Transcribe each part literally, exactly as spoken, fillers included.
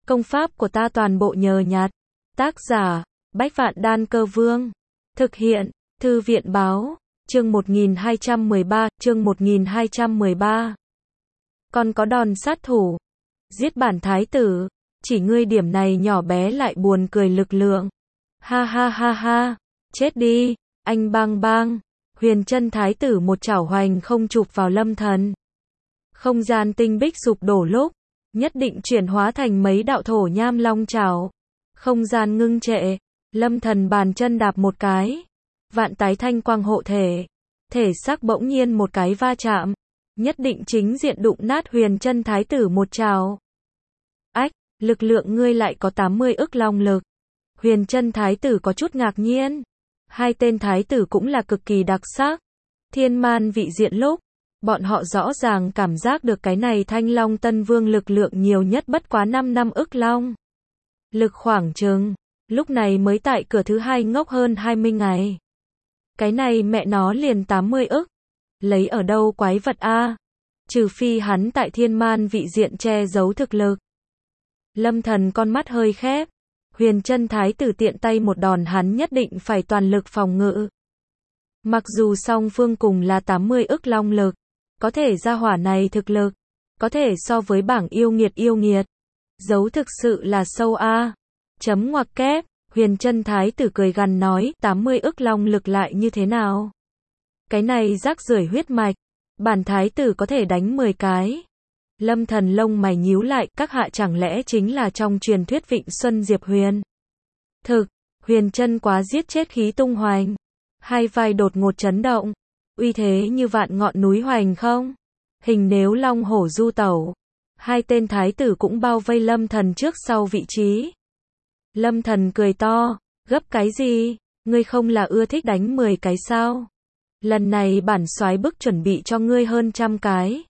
Công pháp của ta toàn bộ nhờ nhặt. Tác giả, Bách Vạn Đan Cơ Vương. Thực hiện, Thư viện báo, chương một nghìn hai trăm mười ba, chương một nghìn hai trăm mười ba. Còn có đòn sát thủ. Giết bản thái tử, chỉ ngươi điểm này nhỏ bé lại buồn cười lực lượng. Ha ha ha ha, chết đi, anh bang bang. Huyền chân thái tử một chảo hoành không chụp vào Lâm Thần. Không gian tinh bích sụp đổ lúc, nhất định chuyển hóa thành mấy đạo thổ nham long chảo. Không gian ngưng trệ, Lâm Thần bàn chân đạp một cái. Vạn tái thanh quang hộ thể. Thể xác bỗng nhiên một cái va chạm. Nhất định chính diện đụng nát huyền chân thái tử một chảo. Ách, lực lượng ngươi lại có tám mươi ức long lực. Huyền chân thái tử có chút ngạc nhiên. Hai tên thái tử cũng là cực kỳ đặc sắc. Thiên man vị diện lúc, bọn họ rõ ràng cảm giác được cái này thanh long tân vương lực lượng nhiều nhất bất quá năm năm ức long. Lực khoảng chừng, lúc này mới tại cửa thứ hai ngốc hơn hai mươi ngày. Cái này mẹ nó liền tám mươi ức. Lấy ở đâu quái vật a? Trừ phi hắn tại thiên man vị diện che giấu thực lực. Lâm Thần con mắt hơi khép. Huyền chân thái tử tiện tay một đòn hắn nhất định phải toàn lực phòng ngự. Mặc dù song phương cùng là tám mươi ức long lực, có thể gia hỏa này thực lực, có thể so với bảng yêu nghiệt yêu nghiệt. Giấu thực sự là sâu a. Chấm ngoặc kép, huyền chân thái tử cười gằn nói, tám mươi ức long lực lại như thế nào? Cái này rác rưởi huyết mạch, bản thái tử có thể đánh mười cái. Lâm Thần lông mày nhíu lại, các hạ chẳng lẽ chính là trong truyền thuyết Vịnh Xuân Diệp Huyền? Thực, huyền chân quá giết chết khí tung hoành. Hai vai đột ngột chấn động. Uy thế như vạn ngọn núi hoành không? Hình nếu long hổ du tẩu. Hai tên thái tử cũng bao vây Lâm Thần trước sau vị trí. Lâm Thần cười to, gấp cái gì? Ngươi không là ưa thích đánh mười cái sao? Lần này bản soái bức chuẩn bị cho ngươi hơn trăm cái.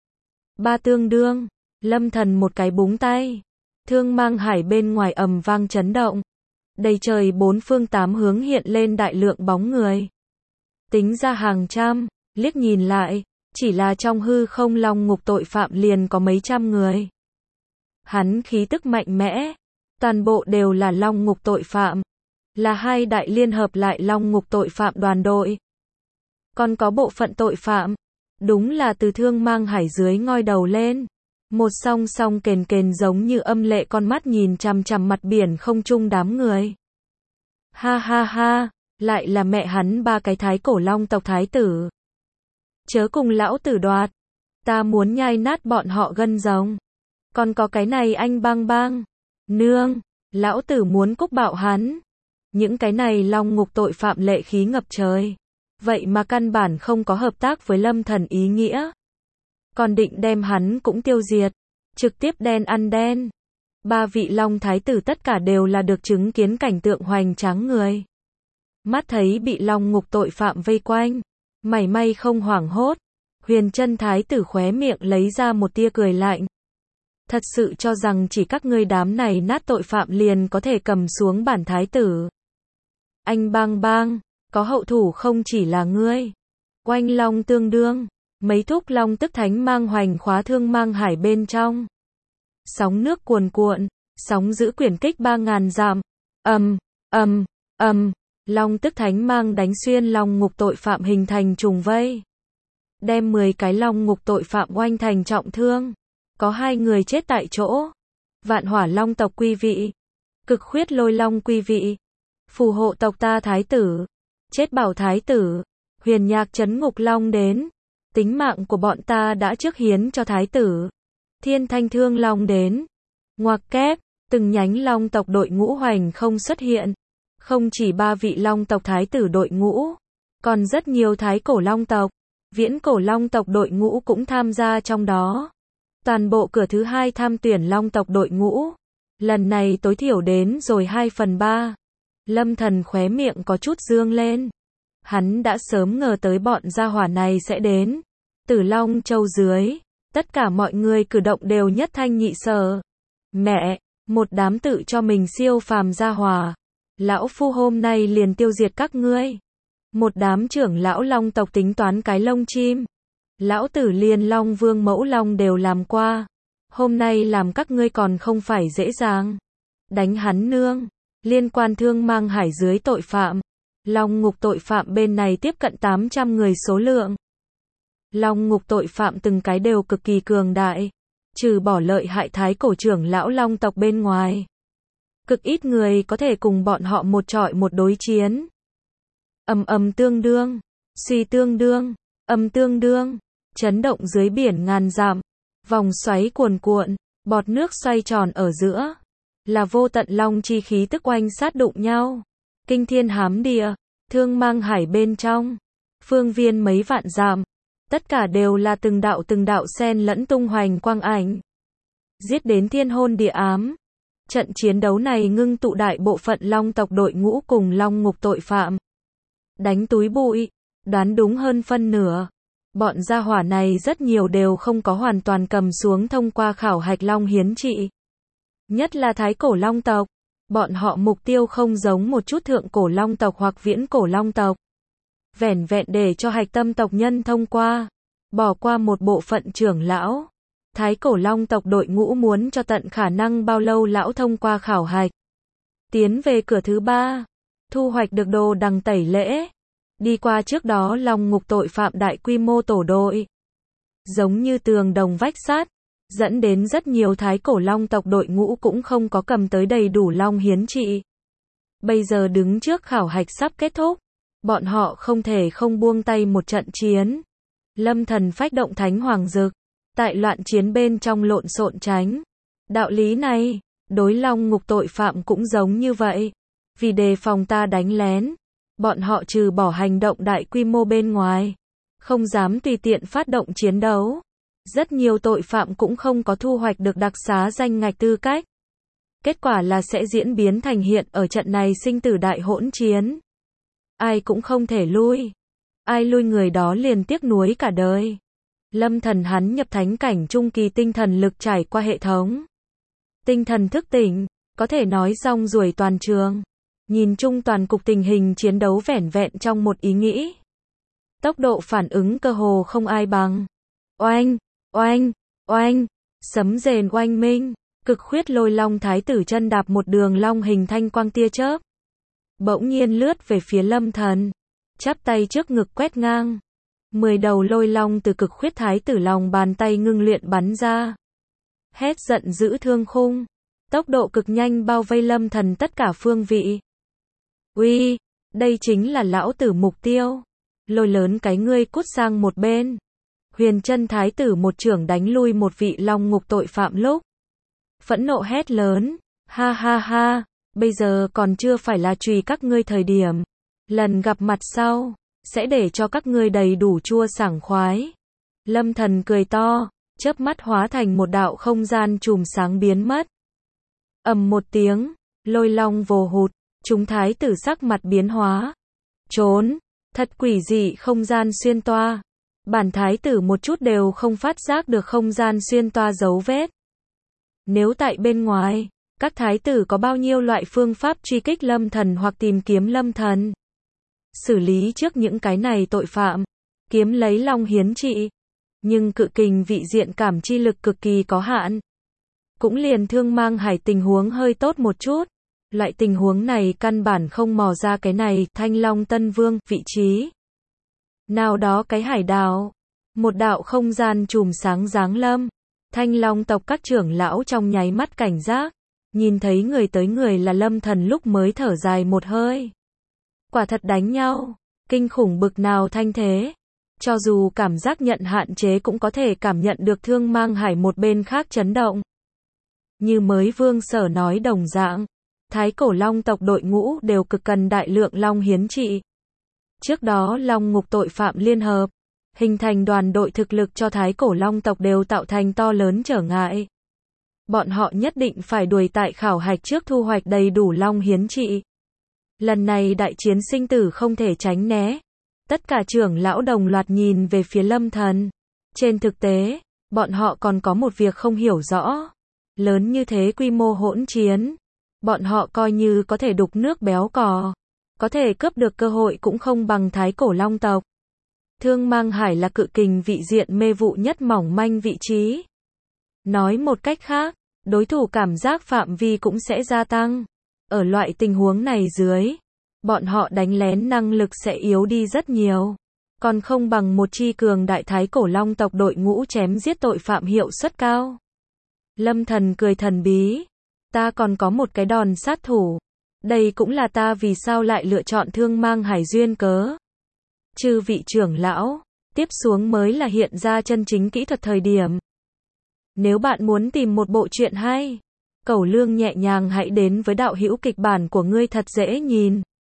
Ba tương đương, Lâm Thần một cái búng tay. Thương mang hải bên ngoài ầm vang chấn động. Đầy trời bốn phương tám hướng hiện lên đại lượng bóng người. Tính ra hàng trăm, liếc nhìn lại, chỉ là trong hư không long ngục tội phạm liền có mấy trăm người. Hắn khí tức mạnh mẽ, toàn bộ đều là long ngục tội phạm. Là hai đại liên hợp lại long ngục tội phạm đoàn đội. Còn có bộ phận tội phạm. Đúng là từ thương mang hải dưới ngoi đầu lên. Một song song kền kền giống như âm lệ con mắt nhìn chằm chằm mặt biển không trung đám người. Ha ha ha, lại là mẹ hắn ba cái thái cổ long tộc thái tử. Chớ cùng lão tử đoạt. Ta muốn nhai nát bọn họ gân rồng. Còn có cái này anh bang bang. Nương, lão tử muốn cúc bạo hắn. Những cái này long ngục tội phạm lệ khí ngập trời. Vậy mà căn bản không có hợp tác với Lâm Thần ý nghĩa. Còn định đem hắn cũng tiêu diệt. Trực tiếp đen ăn đen. Ba vị long thái tử tất cả đều là được chứng kiến cảnh tượng hoành tráng người. Mắt thấy bị long ngục tội phạm vây quanh. Mảy may không hoảng hốt. Huyền chân thái tử khóe miệng lấy ra một tia cười lạnh. Thật sự cho rằng chỉ các ngươi đám này nát tội phạm liền có thể cầm xuống bản thái tử. Anh bang bang. Có hậu thủ không chỉ là ngươi. Oanh long tương đương. Mấy thúc long tức thánh mang hoành khóa thương mang hải bên trong. Sóng nước cuồn cuộn. Sóng giữ quyển kích ba ngàn dặm. Ầm, ầm, ầm. Long tức thánh mang đánh xuyên long ngục tội phạm hình thành trùng vây. Đem mười cái long ngục tội phạm oanh thành trọng thương. Có hai người chết tại chỗ. Vạn hỏa long tộc quy vị. Cực khuyết lôi long quy vị. Phù hộ tộc ta thái tử. Chết bảo thái tử. Huyền nhạc trấn ngục long đến. Tính mạng của bọn ta đã trước hiến cho thái tử. Thiên thanh thương long đến. Ngoặc kép, từng nhánh long tộc đội ngũ hoành không xuất hiện. Không chỉ ba vị long tộc thái tử đội ngũ. Còn rất nhiều thái cổ long tộc. Viễn cổ long tộc đội ngũ cũng tham gia trong đó. Toàn bộ cửa thứ hai tham tuyển long tộc đội ngũ. Lần này tối thiểu đến rồi hai phần ba. Lâm Thần khóe miệng có chút dương lên. Hắn đã sớm ngờ tới bọn gia hỏa này sẽ đến. Tử Long Châu dưới, tất cả mọi người cử động đều nhất thanh nhị sở. Mẹ, một đám tự cho mình siêu phàm gia hỏa. Lão phu hôm nay liền tiêu diệt các ngươi. Một đám trưởng lão long tộc tính toán cái lông chim. Lão tử liền long vương mẫu long đều làm qua. Hôm nay làm các ngươi còn không phải dễ dàng. Đánh hắn nương. Liên quan Thương Mang Hải dưới tội phạm. Long ngục tội phạm bên này tiếp cận tám trăm người số lượng. Long ngục tội phạm từng cái đều cực kỳ cường đại. Trừ bỏ lợi hại thái cổ trưởng lão long tộc bên ngoài. Cực ít người có thể cùng bọn họ một trọi một đối chiến. Ầm ầm tương đương. Suy tương đương. Âm tương đương. Chấn động dưới biển ngàn dặm. Vòng xoáy cuồn cuộn. Bọt nước xoay tròn ở giữa. Là vô tận long chi khí tức oanh sát đụng nhau. Kinh thiên hám địa. Thương Mang Hải bên trong. Phương viên mấy vạn dặm. Tất cả đều là từng đạo từng đạo sen lẫn tung hoành quang ảnh. Giết đến thiên hôn địa ám. Trận chiến đấu này ngưng tụ đại bộ phận long tộc đội ngũ cùng long ngục tội phạm. Đánh túi bụi. Đoán đúng hơn phân nửa. Bọn gia hỏa này rất nhiều đều không có hoàn toàn cầm xuống thông qua khảo hạch long hiến trị. Nhất là thái cổ long tộc. Bọn họ mục tiêu không giống một chút thượng cổ long tộc hoặc viễn cổ long tộc. Vẻn vẹn để cho hạch tâm tộc nhân thông qua. Bỏ qua một bộ phận trưởng lão. Thái cổ long tộc đội ngũ muốn cho tận khả năng bao lâu lão thông qua khảo hạch. Tiến về cửa thứ ba. Thu hoạch được đồ đằng tẩy lễ. Đi qua trước đó long ngục tội phạm đại quy mô tổ đội. Giống như tường đồng vách sắt. Dẫn đến rất nhiều thái cổ long tộc đội ngũ cũng không có cầm tới đầy đủ long hiến trị. Bây giờ đứng trước khảo hạch sắp kết thúc. Bọn họ không thể không buông tay một trận chiến. Lâm Thần phách động thánh hoàng dực. Tại loạn chiến bên trong lộn xộn tránh. Đạo lý này, đối long ngục tội phạm cũng giống như vậy. Vì đề phòng ta đánh lén. Bọn họ trừ bỏ hành động đại quy mô bên ngoài. Không dám tùy tiện phát động chiến đấu. Rất nhiều tội phạm cũng không có thu hoạch được đặc xá danh ngạch tư cách. Kết quả là sẽ diễn biến thành hiện ở trận này sinh tử đại hỗn chiến. Ai cũng không thể lui. Ai lui người đó liền tiếc nuối cả đời. Lâm Thần hắn nhập thánh cảnh trung kỳ tinh thần lực trải qua hệ thống. Tinh thần thức tỉnh, có thể nói rong ruổi toàn trường. Nhìn chung toàn cục tình hình chiến đấu vẻn vẹn trong một ý nghĩ. Tốc độ phản ứng cơ hồ không ai bằng. Oanh, oanh, oanh, sấm rền oanh minh, cực khuyết lôi long thái tử chân đạp một đường long hình thanh quang tia chớp. Bỗng nhiên lướt về phía Lâm Thần, chắp tay trước ngực quét ngang. Mười đầu lôi long từ cực khuyết thái tử lòng bàn tay ngưng luyện bắn ra. Hét giận dữ thương khung, tốc độ cực nhanh bao vây Lâm Thần tất cả phương vị. Uy, đây chính là lão tử mục tiêu. Lôi lớn cái ngươi cút sang một bên. Huyền chân thái tử một trưởng đánh lui một vị long ngục tội phạm lúc. Phẫn nộ hét lớn, ha ha ha, bây giờ còn chưa phải là trùy các ngươi thời điểm. Lần gặp mặt sau, sẽ để cho các ngươi đầy đủ chua sảng khoái. Lâm Thần cười to, chớp mắt hóa thành một đạo không gian chùm sáng biến mất. Ầm một tiếng, lôi long vồ hụt, chúng thái tử sắc mặt biến hóa. Trốn, thật quỷ dị không gian xuyên toa. Bản thái tử một chút đều không phát giác được không gian xuyên toa dấu vết. Nếu tại bên ngoài, các thái tử có bao nhiêu loại phương pháp truy kích Lâm Thần hoặc tìm kiếm Lâm Thần. Xử lý trước những cái này tội phạm, kiếm lấy long hiến trị. Nhưng cự kình vị diện cảm chi lực cực kỳ có hạn. Cũng liền Thương Mang Hải tình huống hơi tốt một chút. Loại tình huống này căn bản không mò ra cái này Thanh Long Tân Vương vị trí. Nào đó cái hải đảo, một đạo không gian chùm sáng giáng lâm. Thanh Long tộc các trưởng lão trong nháy mắt cảnh giác, nhìn thấy người tới người là Lâm Thần lúc mới thở dài một hơi. Quả thật đánh nhau, kinh khủng bực nào thanh thế. Cho dù cảm giác nhận hạn chế cũng có thể cảm nhận được Thương Mang Hải một bên khác chấn động. Như mới Vương Sở nói đồng dạng, thái cổ long tộc đội ngũ đều cực cần đại lượng long hiến trị. Trước đó long ngục tội phạm liên hợp, hình thành đoàn đội thực lực cho thái cổ long tộc đều tạo thành to lớn trở ngại. Bọn họ nhất định phải đuổi tại khảo hạch trước thu hoạch đầy đủ long hiến trị. Lần này đại chiến sinh tử không thể tránh né. Tất cả trưởng lão đồng loạt nhìn về phía Lâm Thần. Trên thực tế, bọn họ còn có một việc không hiểu rõ. Lớn như thế quy mô hỗn chiến. Bọn họ coi như có thể đục nước béo cò. Có thể cướp được cơ hội cũng không bằng thái cổ long tộc. Thương Mang Hải là cự kình vị diện mê vụ nhất mỏng manh vị trí. Nói một cách khác, đối thủ cảm giác phạm vi cũng sẽ gia tăng. Ở loại tình huống này dưới, bọn họ đánh lén năng lực sẽ yếu đi rất nhiều. Còn không bằng một chi cường đại thái cổ long tộc đội ngũ chém giết tội phạm hiệu suất cao. Lâm Thần cười thần bí. Ta còn có một cái đòn sát thủ. Đây cũng là ta vì sao lại lựa chọn Thương Mang Hải duyên cớ. Chư vị trưởng lão, tiếp xuống mới là hiện ra chân chính kỹ thuật thời điểm. Nếu bạn muốn tìm một bộ truyện hay, Cẩu Lương nhẹ nhàng hãy đến với đạo hữu kịch bản của ngươi thật dễ nhìn.